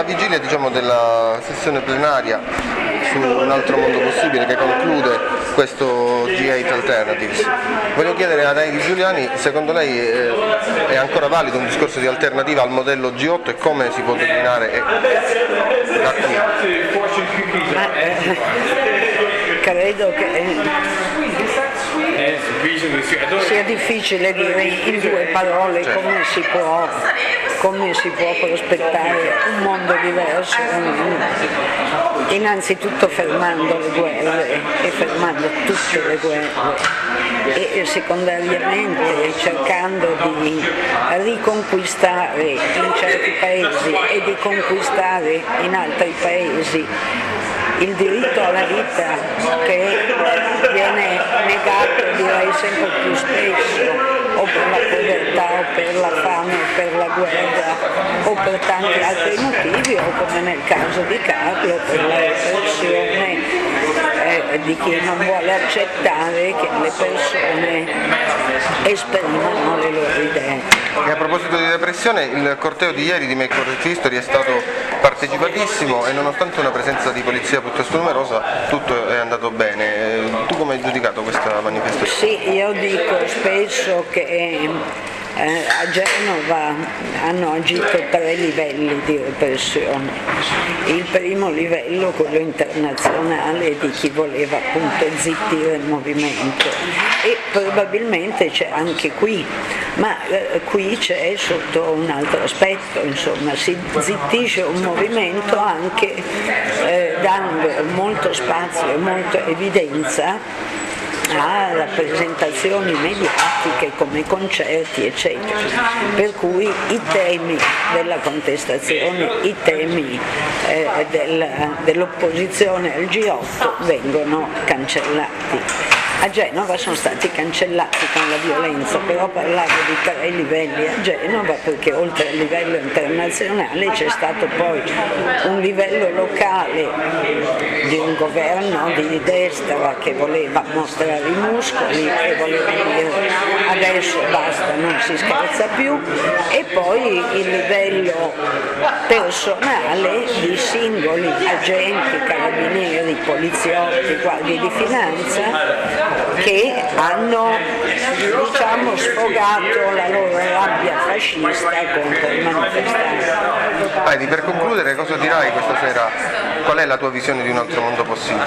vigilia della sessione plenaria su Un altro mondo possibile che conclude questo G8 Alternatives, voglio chiedere a Lei Giuliani, secondo lei è ancora valido un discorso di alternativa al modello G8 e come si può declinare da qui? Credo che sia difficile dire in due parole come si può prospettare un mondo diverso, innanzitutto fermando le guerre e fermando tutte le guerre e secondariamente cercando di riconquistare in certi paesi e di conquistare in altri paesi il diritto alla vita che viene negato, direi sempre più spesso, o per la povertà o per la fame o per la guerra o per tanti altri motivi, o come nel caso di Carlo per la repressione di chi non vuole accettare che le persone esprimano le loro idee. E a proposito di repressione, il corteo di ieri di Make Correct History è stato partecipatissimo e nonostante una presenza di polizia piuttosto numerosa tutto è andato bene. Tu come hai giudicato questa manifestazione? Sì, io dico spesso che a Genova hanno agito 3 livelli di repressione. Il primo livello, quello internazionale, di chi voleva appunto zittire il movimento, e probabilmente c'è anche qui, ma qui c'è sotto un altro aspetto, insomma, si zittisce un movimento anche dando molto spazio e molta evidenza a rappresentazioni mediatiche come concerti eccetera, per cui i temi della contestazione, i temi dell'opposizione al G8 vengono cancellati. A Genova sono stati cancellati con la violenza, però parlavo di 3 livelli a Genova perché oltre al livello internazionale c'è stato poi un livello locale di un governo di destra che voleva mostrare i muscoli e voleva dire adesso basta, non si scherza più, e poi il livello personale di singoli agenti, carabinieri, poliziotti, guardie di finanza che hanno sfogato la loro rabbia fascista contro i manifestanti. Heidi, per concludere, cosa dirai questa sera? Qual è la tua visione di un altro mondo possibile?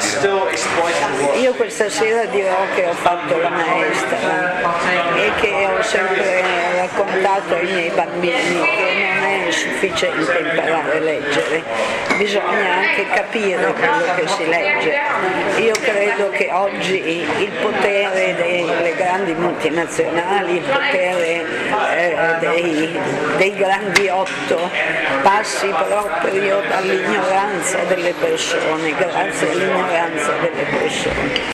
Io questa sera dirò che ho fatto la maestra e che ho sempre raccontato ai miei bambini che non è sufficiente imparare a leggere, bisogna anche capire quello che si legge. Io credo che oggi il potere delle grandi multinazionali, il potere dei grandi 8 passi proprio dall'ignoranza delle persone, grazie all'ignoranza delle persone.